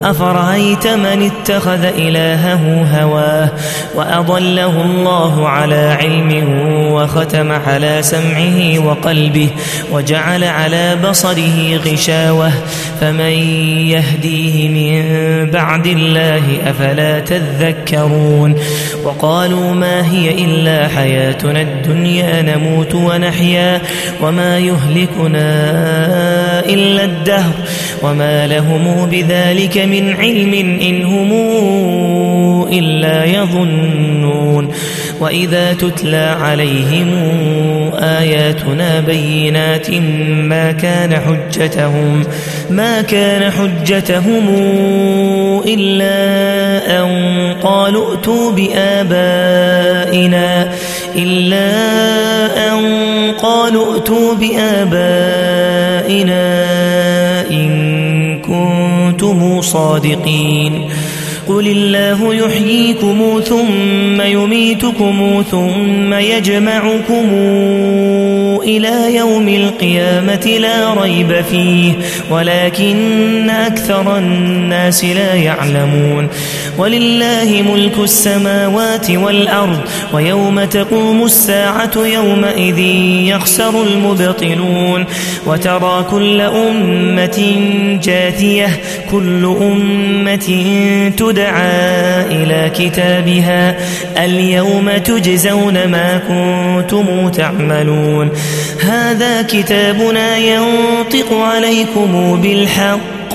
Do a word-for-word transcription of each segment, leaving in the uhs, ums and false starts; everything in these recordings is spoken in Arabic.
أفرأيت من اتخذ إلهه هواه وأضله الله على علم وختم على سمعه وقلبه وجعل على بصره غشاوة فمن يهديه من بعد الله أفلا تذكرون وقالوا ما هي إلا حياتنا الدنيا نموت ونحيا وما يهلكنا إلا الدهر وما لهم بذلك من علم إن هم إلا يظنون وإذا تتلى عليهم آياتنا بينات ما كان حجتهم ما كان حجتهم إلا أن قالوا ائتوا بآبائنا إلا أن قالوا ائتوا بآبائنا إن كنتم صادقين قل الله يحييكم ثم يميتكم ثم يجمعكم إلى يوم القيامة لا ريب فيه ولكن أكثر الناس لا يعلمون ولله ملك السماوات والأرض ويوم تقوم الساعة يومئذ يخسر المبطلون وترى كل أمة جاثية كل أمة تدعى إلى كتابها اليوم تجزون ما كنتم تعملون هذا كتابنا ينطق عليكم بالحق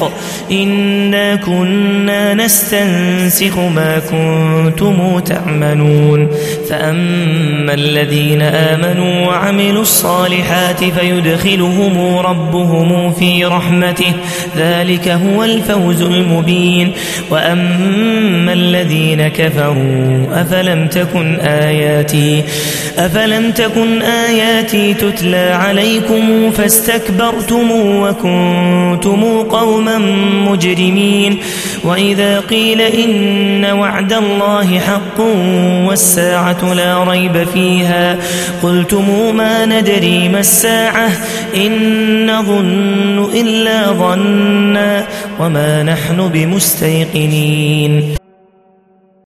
إنا كنا نستنسخ ما كنتم تعملون فأما الذين آمنوا وعملوا الصالحات فيدخلهم ربهم في رحمته ذلك هو الفوز المبين وأما الذين كفروا أفلم تكن آياتي أفلم تكن آياتي تتلى عليكم فاستكبرتم وكنتم قوما مجرمين وإذا قيل إن وعد الله حق والساعة لا ريب فيها قلتم ما ندري ما الساعة إن نظن إلا ظنا وما نحن بمستيقنين.